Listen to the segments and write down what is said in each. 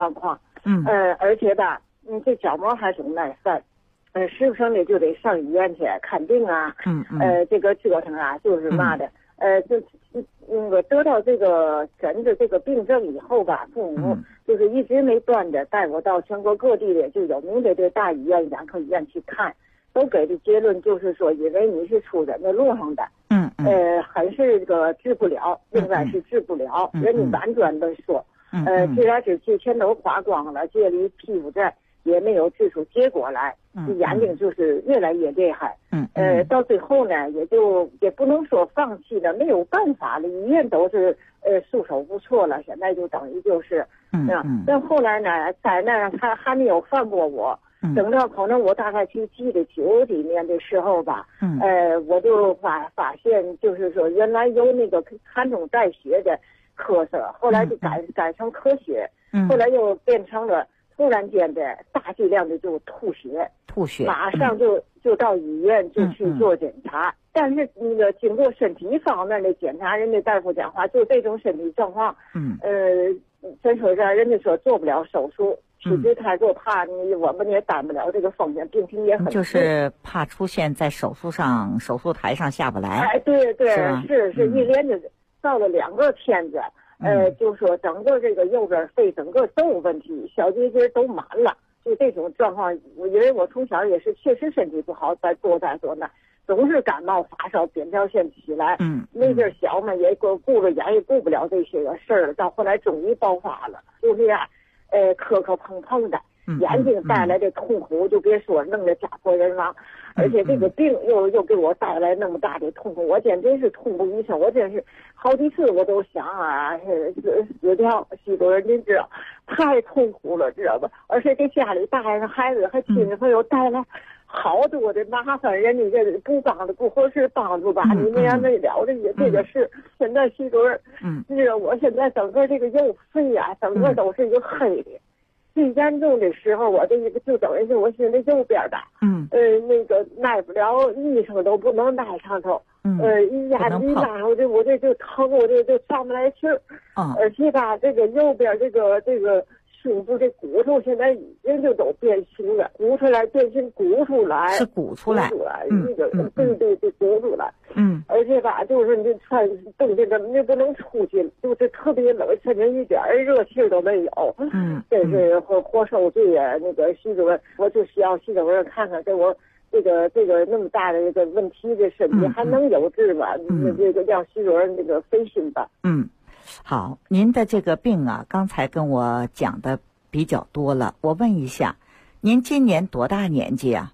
状况。而且吧，这角膜还总耐犯，时不时的就得上医院去看病啊。这个折腾啊，就是嘛的，就那个得到这个诊的这个病症以后吧，父母就是一直没断的带我到全国各地的就有名的这大医院、眼科医院去看，都给的结论就是说，因为你是出人的路上的，还是这个治不了，应该是治不了。人家婉转的说，治来治去全都花光了，借力屁股债也没有治出结果来，眼睛就是越来越厉害。到最后呢，也不能说放弃了，没有办法了，医院都是束手无措了，现在就等于就是，但后来呢，在那他还没有放过我。等到可能我大概去记得90几年的时候吧，我就发现就是说原来有那个寒中带血的咳嗽，后来就改成咳血，后来又变成了突然间的大剂量的就吐血，马上就到医院就去做检查。但是那个经过身体方面的检查，人家大夫讲话就这种身体状况，真说是人家说做不了手术。体质太过，怕我们也担不了这个风险，病情也很重， 就是怕出现在手术台上下不来。 对，是一连着造了2个片子，就说整个这个右边肺整个都有问题，小结节都满了，就这种状况。因为我从小也是确实身体不好，在做那，总是感冒发烧，扁桃腺起来。那阵小嘛也顾着眼也顾不了这些个事儿了，到后来终于爆发了，就这样。磕碰碰的，眼睛带来的痛苦就别说，弄得家破人亡，而且这个病又给我带来那么大的痛苦，我简直是痛不欲生，我真是好几次我都想啊，死掉，许多人您知道，太痛苦了，知道吧？而且给家里带上孩子和亲戚朋友带来好多的麻烦，人家这不帮的不合适帮助吧，你那样那了这个事，现在许多人，我现在整个这个右肺啊，整个都是一个黑的。最严重的时候，我这一个就等于是我现在右边的，那个耐不了，医生都不能耐上头，一压一拉，我这就疼，我这就上不来气儿，而且吧，这个右边这个胸部这骨头现在已经就都变形了，鼓出来变形，鼓出来， 是鼓出来， 那个对，鼓出来，而且吧，就是你穿冬天怎么就不能出去，就是特别冷，甚至一点热气都没有，这是活受罪啊！那个徐主任，我就需要徐主任看看给我这个那么大的一个问题的身体还能有治吗？这个让徐主任这个费心吧。 好，您的这个病啊，刚才跟我讲的比较多了。我问一下，您今年多大年纪啊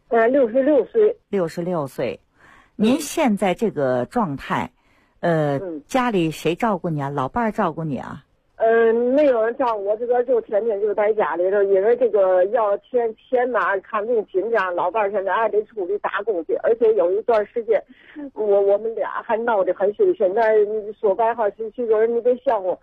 ？66岁。 66岁。您现在这个状态，家里谁照顾你啊？老伴儿照顾你啊？ 没有人照顾我，这个就天天就在家里头，因为这个要钱嘛，看病紧张，老伴儿现在还得出去打工去，而且有一段时间，我们俩还闹得很凶。现在说白话，许多人你得笑话，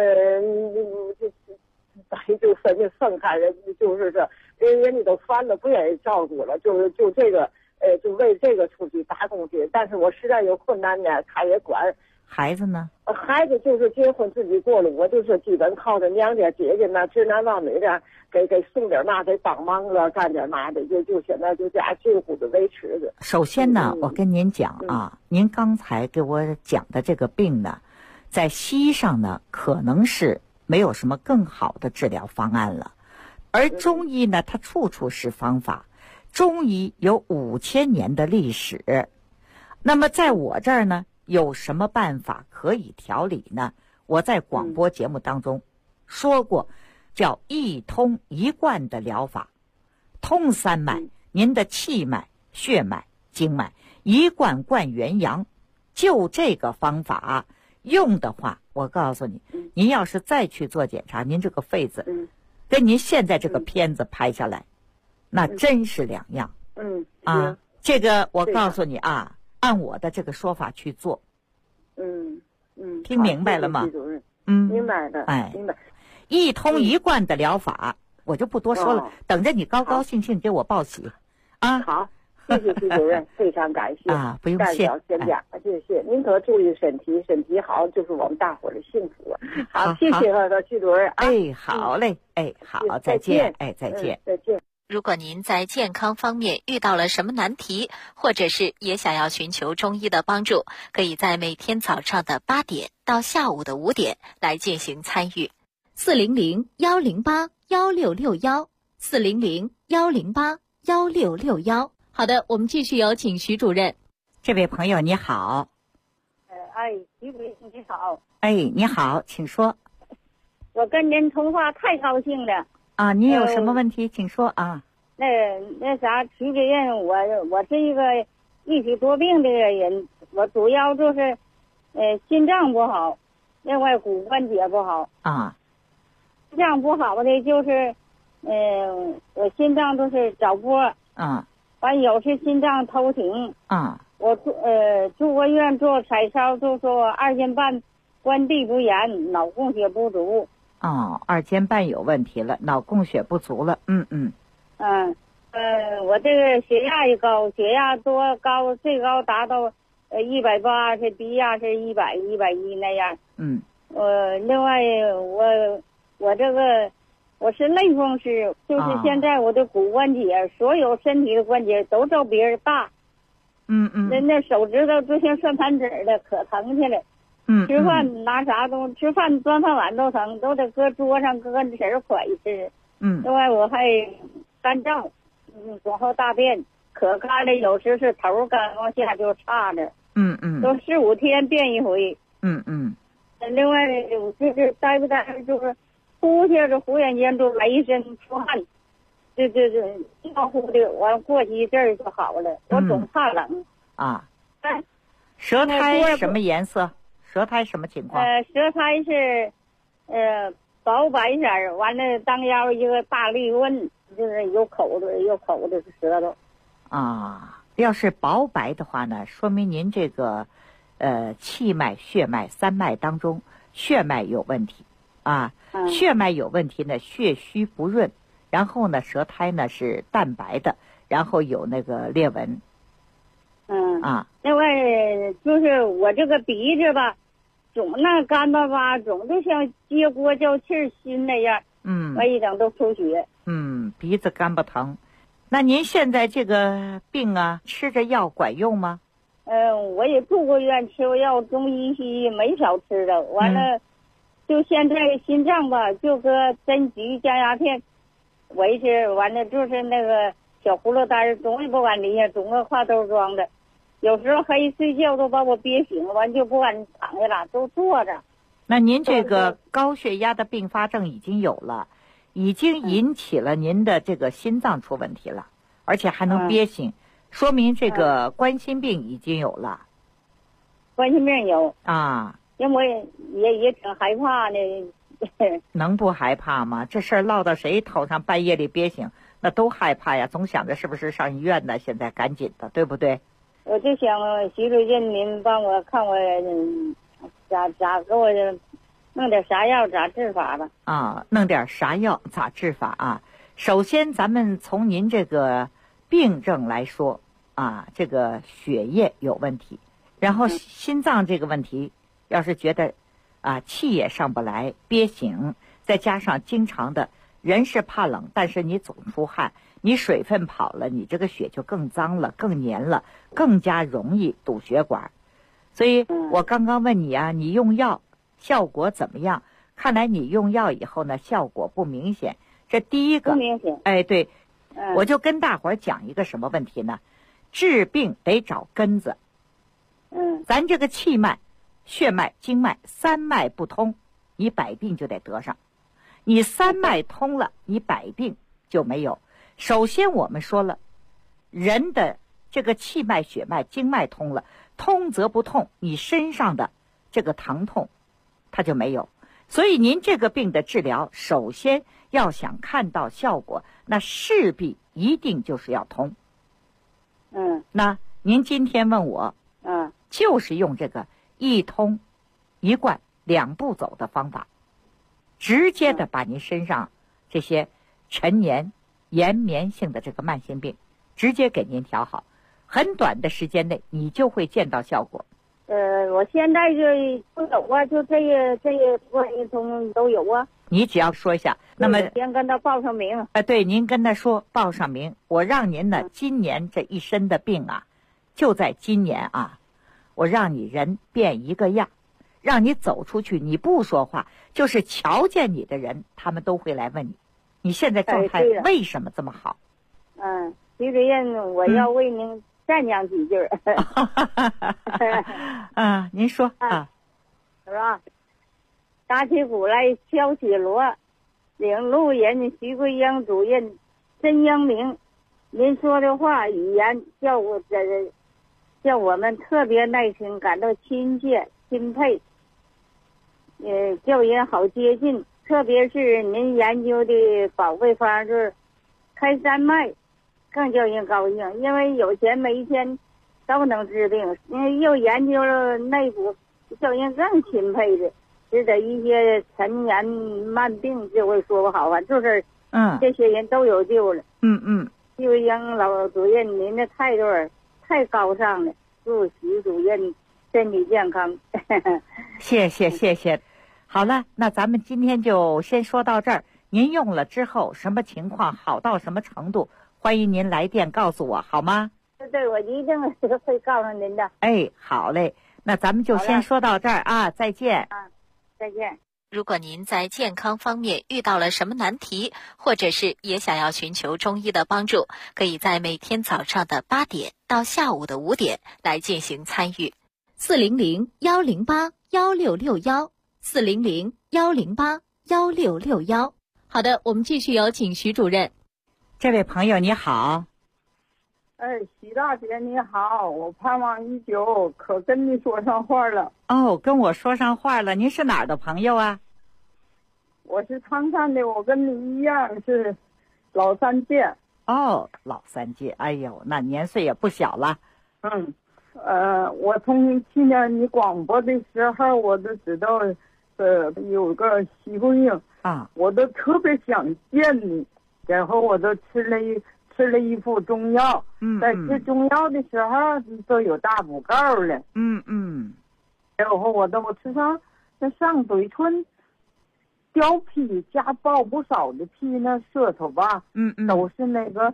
就分开人，就是说人家都烦了，不愿意照顾了，就这个就为这个出去打工去。但是我实在有困难呢，他也管。 孩子呢？ 孩子就是结婚自己过了，我就是基本靠着娘家姐姐呢，直男望女的给送点嘛，给帮忙了，干点嘛的，就现在就家近乎的维持着。 首先呢，我跟您讲啊，您刚才给我讲的这个病呢，在西医上呢，可能是没有什么更好的治疗方案了，而中医呢，它处处是方法。中医有5000年的历史，那么在我这儿呢，有什么办法可以调理呢？我在广播节目当中说过，叫一通一贯的疗法，通3脉，您的气脉、血脉、经脉，一贯贯元阳。就这个方法用的话，我告诉你，您要是再去做检查，您这个肺子跟您现在这个片子拍下来，那真是两样。这个我告诉你啊，按我的这个说法去做。听明白了吗？ 明白的。明白。 一通一贯的疗法，我就不多说了，等着你高高兴兴给我报喜啊！ 谢谢徐主任，非常感谢啊，不用谢， 干小先讲，谢谢您可注意身体，身体好就是我们大伙的幸福。好，谢谢徐主任。 哎，好嘞，哎，好，再见，哎，再见， 再见。 如果您在健康方面遇到了什么难题，或者是也想要寻求中医的帮助，可以在每天早上的8点到下午的5点来进行参与。400-108-1661，400-108-1661。好的，我们继续有请徐主任。 这位朋友你好。 徐主任你好。 哎，你好，请说。 我跟您通话太高兴了。 啊，你有什么问题，请说啊。 那啥，徐主任，我是一个一体多病的人，我主要就是心脏不好，另外骨关节不好。 啊。 心脏不好的就是我心脏都是早搏。 啊。 完有时心脏偷停。 啊。 我住过院做彩超，就说2间半关闭不严，脑供血不足。 哦，2间半有问题了，脑供血不足了。 我这个血压也高，血压多高，最高达到180，低压是100、110那样。另外我这个我是类风湿，就是现在我的骨关节，所有身体的关节都照别人大。那手指头就像算盘子的，可疼去了。吃饭拿啥东西，吃饭端饭碗都疼，都得搁桌上搁个谁快吃。另外我还干燥，总后大便可干了，有时是头干往下就差着。都4、5天变一回。另外就是待不待就是呼下这忽然间就来一身出汗，这尿乎的，完过去一阵儿就好了。我总怕冷。 舌苔什么颜色？舌苔什么情况？ 舌苔是薄白色儿，完了当腰一个大绿纹，就是有口子舌头。 要是薄白的话呢，说明您这个气脉、血脉3脉当中血脉有问题啊。血脉有问题呢，血虚不润，然后呢舌苔呢是淡白的，然后有那个裂纹。 另外就是我这个鼻子吧，总那干巴巴，总就像接锅叫气儿心那样。完一整都出血。 鼻子干巴疼。那您现在这个病啊，吃着药管用吗？ 我也住过院，吃过药，中医西医没少吃的。完了，就现在心脏吧，就搁针菊降压片维持。完了就是那个小葫芦丹，总也不敢离下，总搁挎兜装的。有时候黑睡觉都把我憋醒，完就不敢躺下了，都坐着。 那您这个高血压的并发症已经有了，已经引起了您的这个心脏出问题了，而且还能憋醒，说明这个冠心病已经有了。 冠心病有因为我也挺害怕的。 能不害怕吗？这事儿落到谁头上，半夜里憋醒，那都害怕呀，总想着是不是上医院呢？现在赶紧的，对不对？ 我就想徐主任您帮我看我咋给我弄点啥药咋治法吧。 弄点啥药咋治法啊？首先咱们从您这个病症来说这个血液有问题，然后心脏这个问题，要是觉得气也上不来，憋醒，再加上经常的人是怕冷，但是你总出汗，你水分跑了，你这个血就更脏了，更黏了，更加容易堵血管。所以我刚刚问你你用药效果怎么样？看来你用药以后呢，效果不明显。这第一个不明显。 对，我就跟大伙儿讲一个什么问题呢？治病得找根子。咱这个气脉、血脉、经脉3脉不通，你百病就得得上。你3脉通了，你百病就没有。首先我们说了，人的这个气脉、血脉、经脉通了，通则不痛，你身上的这个疼痛它就没有。所以您这个病的治疗，首先要想看到效果，那势必一定就是要通。那您今天问我，就是用这个一通一贯2步走的方法，直接的把您身上这些陈年延绵性的这个慢性病直接给您调好。 很短的时间内你就会见到效果。 我现在就有啊，就这些关系通都有啊。 你只要说一下，那么先跟他报上名。 对，您跟他说报上名，我让您呢今年这一身的病啊，就在今年啊，我让你人变一个样，让你走出去，你不说话，就是瞧见你的人，他们都会来问你，你现在状态为什么这么好？ 徐主任，我要为您赞扬几句。 您说啊， 是吧？打起鼓来敲起锣，领路人徐桂英主任真英明。您说的话语言叫我们特别耐心，感到亲切钦佩，叫人好接近。特别是您研究的保卫方就是开山脉，更叫人高兴，因为有钱没钱都能治病，又研究了内部，叫人更钦佩的。值得一些陈年慢病就会说不好，反正就是这些人都有救了。徐桂英老主任，您的态度太高尚了，祝徐主任身体健康。 谢谢。好了，那咱们今天就先说到这儿。您用了之后什么情况，好到什么程度，欢迎您来电告诉我，好吗？ 对，我一定会告诉您的。 好嘞，那咱们就先说到这儿啊，再见。 再见。 如果您在健康方面遇到了什么难题，或者是也想要寻求中医的帮助，可以在每天早上的8点到下午的5点来进行参与。400-108-1661，400-108-1661。好的，我们继续有请徐主任。 这位朋友你好。 徐大姐你好，我盼望已久，可跟你说上话了。 跟我说上话了。您是哪儿的朋友啊？ 我是唐山的，我跟你一样是老三届。 老三届，哎呦，那年岁也不小了。 我从听见你广播的时候，我都知道，有个徐桂英我都特别想见你，然后我都吃了一副中药，在吃中药的时候都有大补告了，然后我吃上那上嘴唇掉皮加爆不少的皮，那舌头吧，都是那个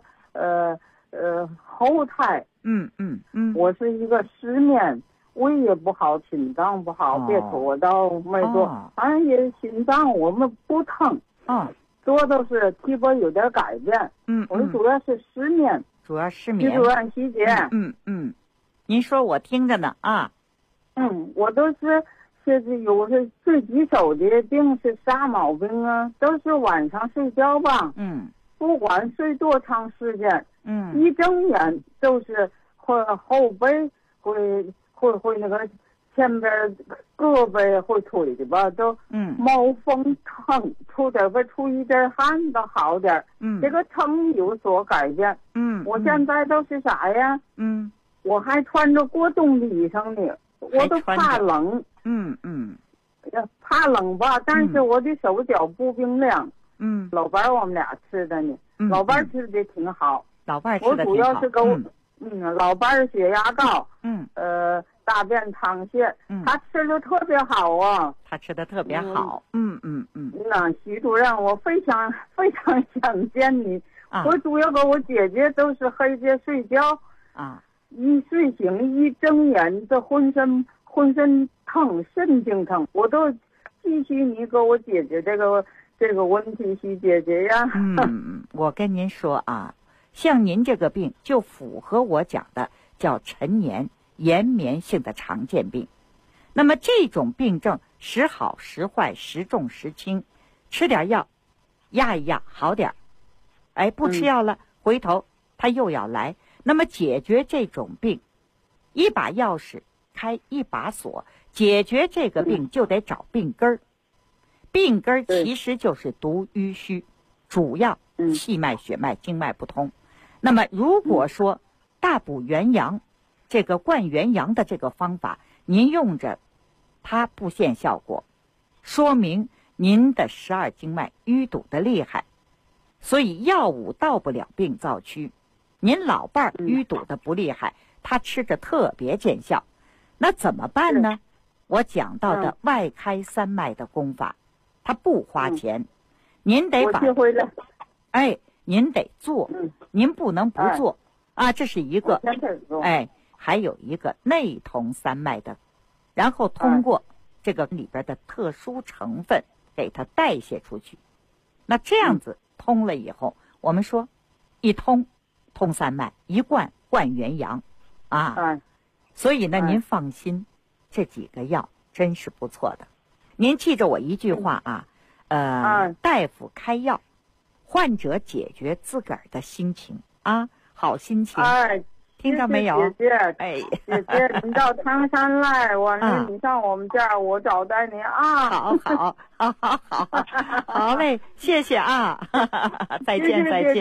后苔，我是一个失眠，胃也不好，心脏不好，别说我倒没做，反正也心脏我们不疼做都是体魄有点改变，我主要是失眠， 主要失眠。 徐主任徐姐， 您说我听着呢啊。 我都是有是最棘手的病是啥毛病啊？都是晚上睡觉吧，不管睡多长时间，一睁眼就是后背会那个前边胳膊会腿的吧，都冒风疼，出一点汗都好点，这个疼有所改变。我现在都是啥呀？我还穿着过冬的衣裳呢，我都怕冷。怕冷吧，但是我的手脚不冰凉。老伴儿我们俩吃的呢，老伴儿吃的挺好。 老伴儿吃的挺好。 我主要是老伴儿血压高，大便溏泻，他吃的特别好啊。 他吃的特别好。 那徐主任，我非常想见你。我主要跟我姐姐都是黑夜睡觉一睡醒一睁眼，这浑身疼，神经疼，我都继续你给我解决这个问题，徐姐姐呀。 我跟您说啊，像您这个病就符合我讲的叫陈年延绵性的常见病。那么这种病症时好时坏，时重时轻，吃点药压一压好点，不吃药了，回头他又要来。那么解决这种病，一把钥匙开一把锁，解决这个病就得找病根儿。病根儿其实就是毒瘀虚，主要气脉血脉经脉不通。那么如果说大补元阳，这个灌元阳的这个方法您用着它不见效果，说明您的12经脉淤堵的厉害，所以药物到不了病灶区。 您老伴儿淤堵的不厉害，他吃着特别见效，那怎么办呢？我讲到的外开三脉的功法，它不花钱，您得把，您得做，您不能不做啊，这是一个，还有一个内通三脉的，然后通过这个里边的特殊成分给它代谢出去，那这样子通了以后，我们说一通三脉，一贯元阳啊，所以呢您放心，这几个药真是不错的。您记着我一句话啊，大夫开药，患者解决自个儿的心情啊，好心情。听到没有？ 姐姐，你到唐山来，你上我们家，我招待你啊。 好嘞，谢谢啊，再见。 再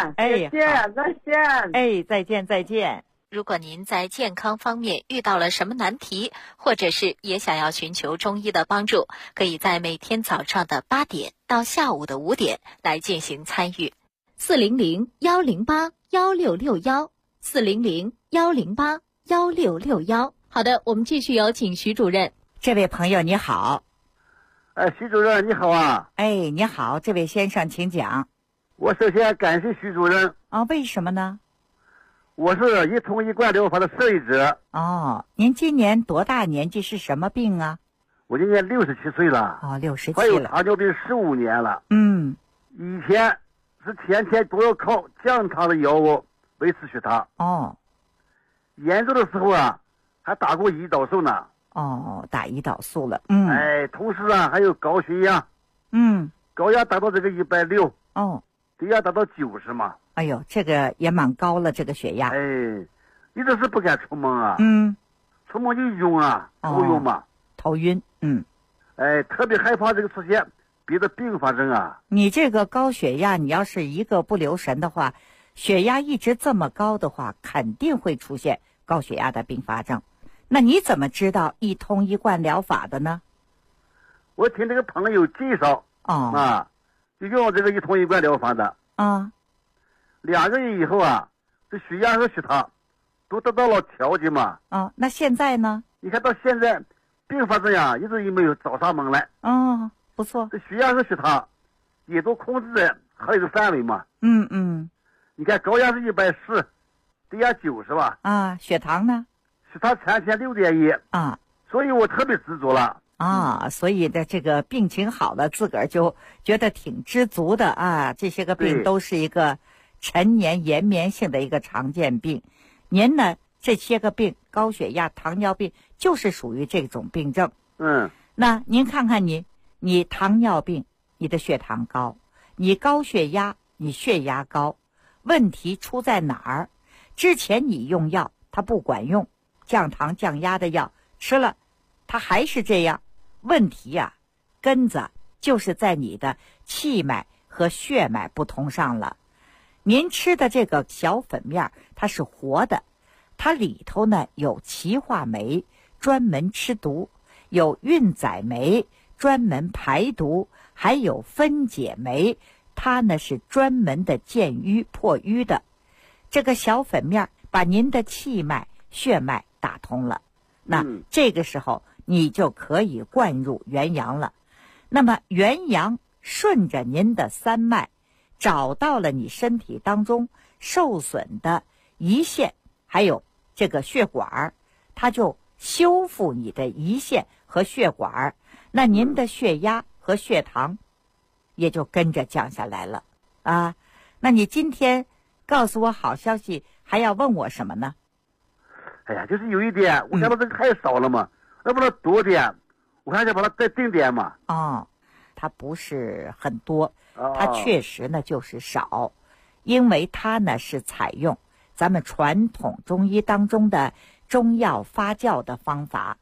见。 再见。 如果您在健康方面遇到了什么难题，或者是也想要寻求中医的帮助，可以在每天早上的8点到下午的5点来进行参与。400-108-1661，400-108-1661。好的，我们继续有请徐主任。 这位朋友你好。 徐主任你好啊。 你好，这位先生请讲。 我首先感谢徐主任。 为什么呢？ 我是一通一贯疗法的受益者。 您今年多大年纪？是什么病啊？ 我今年67岁了。 67了。 还有糖尿病15年了。以前是天天都要靠降糖的药物维持血糖。严重的时候啊，还打过胰岛素呢。 打胰岛素了。 同时啊还有高血压。高压达到这个160。低压达到90嘛。 哎呦，这个也蛮高了，这个血压。 一直是不敢出门啊。出门就晕啊，头晕嘛。 头晕。 特别害怕这个出现别的并发症啊。 你这个高血压，你要是一个不留神的话，血压一直这么高的话，肯定会出现高血压的并发症。那你怎么知道一通一贯疗法的呢？ 我听这个朋友介绍就用这个一通一贯疗法的。2个月以后啊，这血压和血糖都得到了调节嘛。 那现在呢？ 你看到现在并发症呀，一直也没有找上门来。 不错。 这血压和血糖也都控制在合理的范围嘛。你看高压是140，低压90吧。 血糖呢？ 血糖3天6.1。所以我特别知足了。 所以的这个病情好了，自个儿就觉得挺知足的啊。这些个病都是一个陈年延绵性的一个常见病。您呢，这些个病，高血压、糖尿病，就是属于这种病症。那您看看你糖尿病，你的血糖高；你高血压，你血压高。问题出在哪儿？之前你用药它不管用，降糖降压的药吃了，它还是这样。问题呀，根子就是在你的气脉和血脉不通上了。您吃的这个小粉面它是活的，它里头呢有歧化酶，专门吃毒；有运载酶，专门排毒；还有分解酶，它呢是专门的健瘀破瘀的。这个小粉面把您的气脉血脉打通了，那这个时候你就可以灌入元阳了。那么元阳顺着您的三脉找到了你身体当中受损的胰腺还有这个血管，它就修复你的胰腺和血管，那您的血压和血糖也就跟着降下来了啊。那你今天告诉我好消息，还要问我什么呢？ 就是有一点，我看到这个太少了嘛，要不能多点，我还想把它再定点嘛。 它不是很多，它确实呢就是少，因为它呢是采用咱们传统中医当中的中药发酵的方法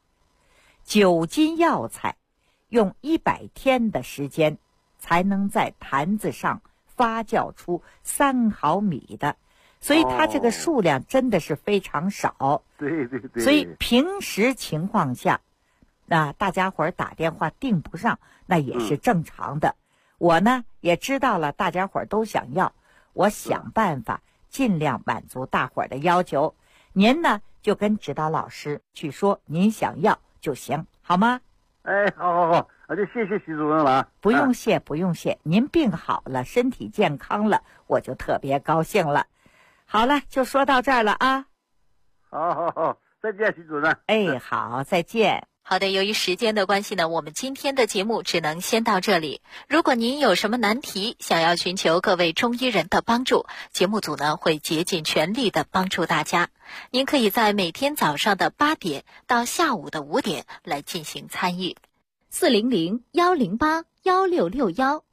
，9斤药材用100天的时间才能在坛子上发酵出3毫米的，所以它这个数量真的是非常少。 对。 所以平时情况下，大家伙儿打电话订不上，那也是正常的。我呢也知道了，大家伙儿都想要，我想办法尽量满足大伙儿的要求。您呢就跟指导老师去说您想要就行，好吗？ 哎，好，那就谢谢徐主任了。 不用谢，不用谢，您病好了，身体健康了，我就特别高兴了。好了，就说到这儿了啊。 好，再见，徐主任。 哎，好，再见。 好的，由于时间的关系呢，我们今天的节目只能先到这里。如果您有什么难题，想要寻求各位中医人的帮助，节目组呢会竭尽全力的帮助大家。您可以在每天早上的8点到下午的5点来进行参与。400-108-1661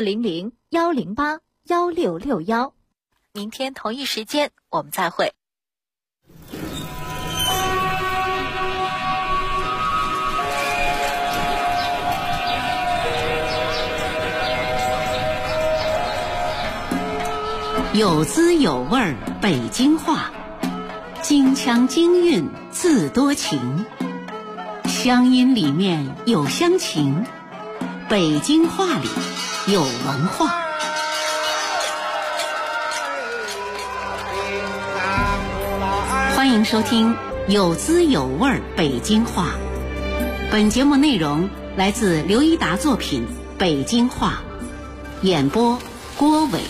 400-108-1661。明天同一时间我们再会。 有滋有味北京话，京腔京韵自多情，乡音里面有乡情，北京话里有文化。欢迎收听有滋有味北京话。本节目内容来自刘一达作品《北京话》，演播郭伟。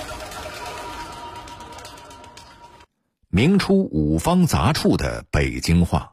明初五方杂处的北京话。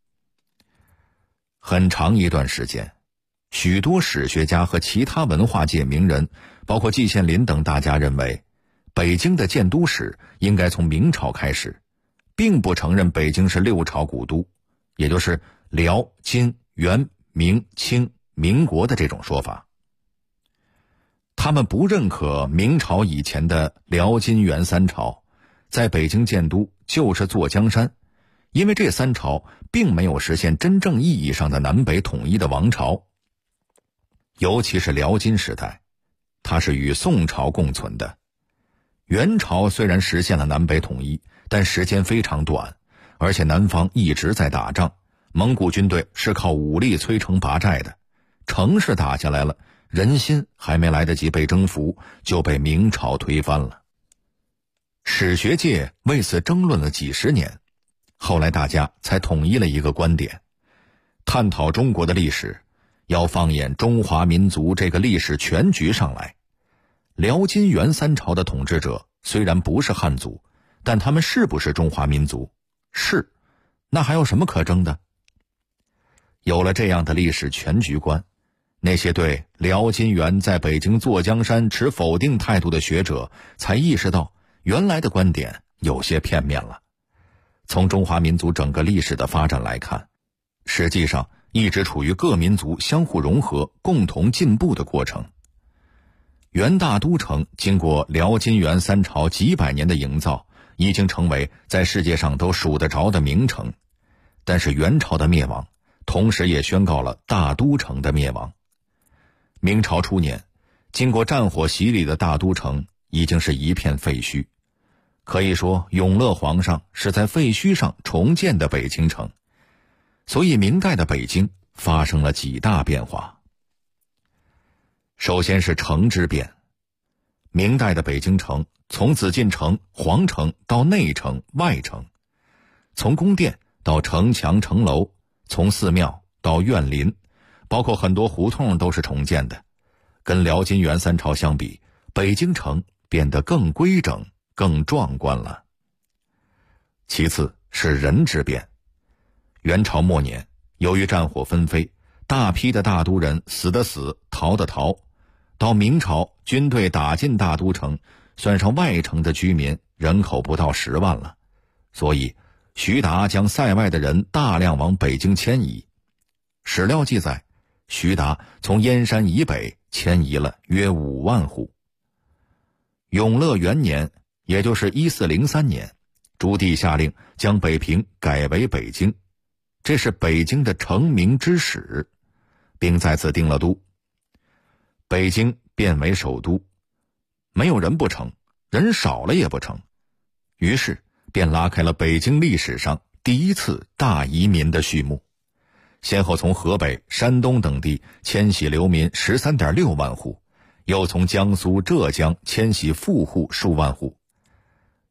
很长一段时间，许多史学家和其他文化界名人，包括季羡林等大家认为，北京的建都史应该从明朝开始，并不承认北京是6朝古都，也就是辽、金、元、明、清、民国的这种说法。他们不认可明朝以前的辽、金、元3朝在北京建都就是坐江山，因为这3朝并没有实现真正意义上的南北统一的王朝。尤其是辽金时代，它是与宋朝共存的。元朝虽然实现了南北统一，但时间非常短，而且南方一直在打仗，蒙古军队是靠武力摧城拔寨的，城市打下来了，人心还没来得及被征服，就被明朝推翻了。史学界为此争论了几十年，后来大家才统一了一个观点：探讨中国的历史，要放眼中华民族这个历史全局上来。辽金元3朝的统治者虽然不是汉族，但他们是不是中华民族？是，那还有什么可争的？有了这样的历史全局观，那些对辽金元在北京坐江山持否定态度的学者才意识到，原来的观点有些片面了。从中华民族整个历史的发展来看，实际上一直处于各民族相互融合、共同进步的过程。元大都城经过辽金元3朝几百年的营造，已经成为在世界上都数得着的名城。但是元朝的灭亡，同时也宣告了大都城的灭亡。明朝初年，经过战火洗礼的大都城已经是一片废墟。可以说，永乐皇上是在废墟上重建的北京城。所以明代的北京发生了几大变化。首先是城之变。明代的北京城从紫禁城、皇城到内城、外城，从宫殿到城墙城楼，从寺庙到院林，包括很多胡同都是重建的。跟辽金元3朝相比，北京城变得更规整、更壮观了。其次是人之变。元朝末年，由于战火纷飞，大批的大都人死的死，逃的逃。到明朝，军队打进大都城，算上外城的居民，人口不到10万了。所以徐达将塞外的人大量往北京迁移。史料记载，徐达从燕山以北迁移了约5万户。永乐元年，也就是1403年，朱棣下令将北平改为北京，这是北京的成名之始，并在此定了都。北京变为首都，没有人不成，人少了也不成，于是便拉开了北京历史上第一次大移民的序幕。先后从河北、山东等地迁徙流民 13.6 万户，又从江苏、浙江迁徙富户数万户。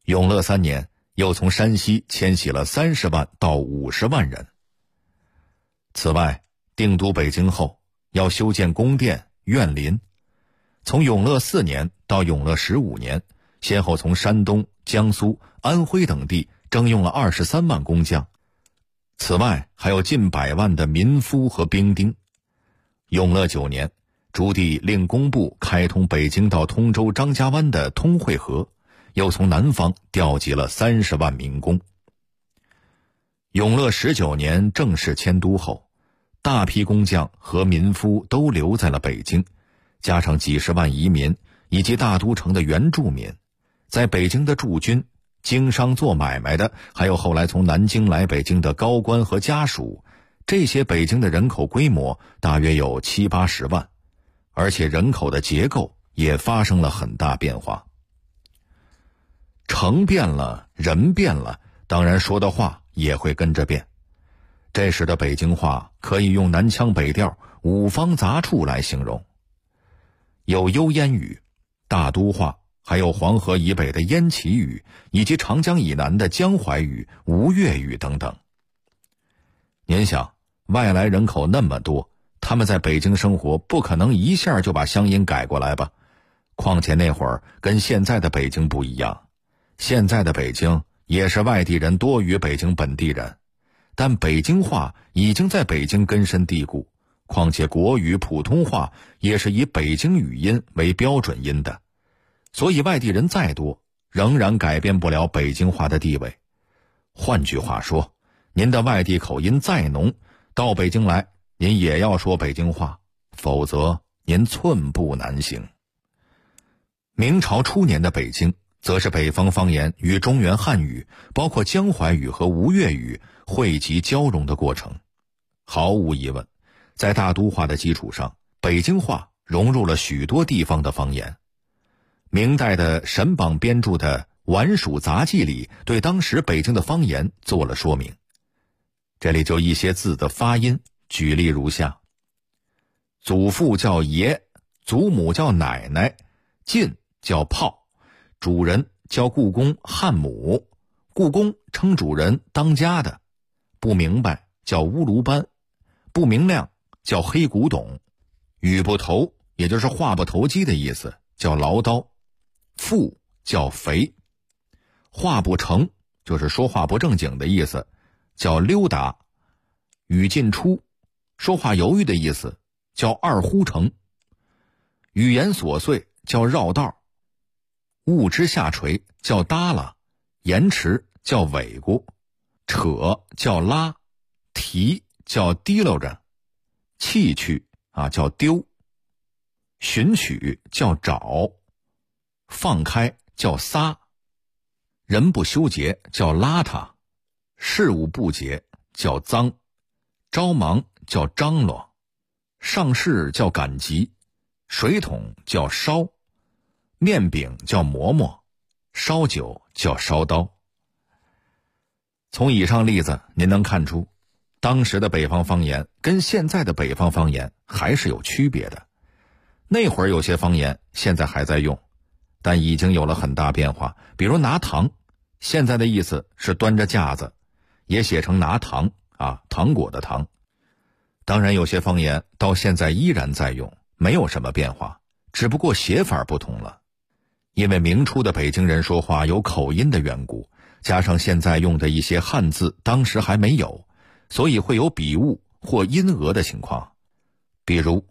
永乐3年，又从山西迁徙了30万到50万人。此外，定都北京后，要修建宫殿、苑林。从永乐4年到永乐15年，先后从山东、江苏、安徽等地征用了23万工匠。此外，还有近100万的民夫和兵丁。永乐9年，朱棣令工部开通北京到通州张家湾的通惠河，又从南方调集了30万民工。永乐19年正式迁都后，大批工匠和民夫都留在了北京，加上几十万移民以及大都城的原住民，在北京的驻军、经商做买卖的，还有后来从南京来北京的高官和家属，这些北京的人口规模大约有70-80万，而且人口的结构也发生了很大变化。城变了，人变了，当然说的话也会跟着变。这时的北京话可以用南腔北调、五方杂处来形容，有幽燕语、大都话，还有黄河以北的燕齐语，以及长江以南的江淮语、吴越语等等。您想，外来人口那么多，他们在北京生活，不可能一下就把乡音改过来吧？况且那会儿跟现在的北京不一样，现在的北京也是外地人多于北京本地人，但北京话已经在北京根深蒂固，况且国语、普通话也是以北京语音为标准音的，所以外地人再多，仍然改变不了北京话的地位。换句话说，您的外地口音再浓，到北京来，您也要说北京话，否则您寸步难行。明朝初年的北京，则是北方方言与中原汉语，包括江淮语和吴越语汇集交融的过程。毫无疑问，在大都话的基础上，北京话融入了许多地方的方言。明代的沈榜编著的《皖蜀杂记》里，对当时北京的方言做了说明。这里就一些字的发音，举例如下：祖父叫爷，祖母叫奶奶，进叫炮，主人叫故宫汉母，故宫称主人当家的，不明白叫乌卢班，不明亮叫黑古董，语不投也就是话不投机的意思，叫唠叨，富叫肥，话不成就是说话不正经的意思，叫溜达，语进出说话犹豫的意思，叫二呼成，语言琐碎叫绕道，物之下垂叫耷拉，延迟叫尾咕，扯叫拉，提叫提溜着，弃去叫丢，寻取叫找，放开叫撒，人不修洁叫邋遢，事务不洁叫脏，着忙叫张罗，上事叫赶集，水桶叫烧，面饼叫馍馍，烧酒叫烧刀。从以上例子您能看出，当时的北方方言跟现在的北方方言还是有区别的。那会儿有些方言现在还在用，但已经有了很大变化。比如拿糖，现在的意思是端着架子，也写成拿糖糖果的糖。当然有些方言到现在依然在用，没有什么变化，只不过写法不同了。因为明初的北京人说话有口音的缘故，加上现在用的一些汉字当时还没有，所以会有笔误或音讹的情况。比如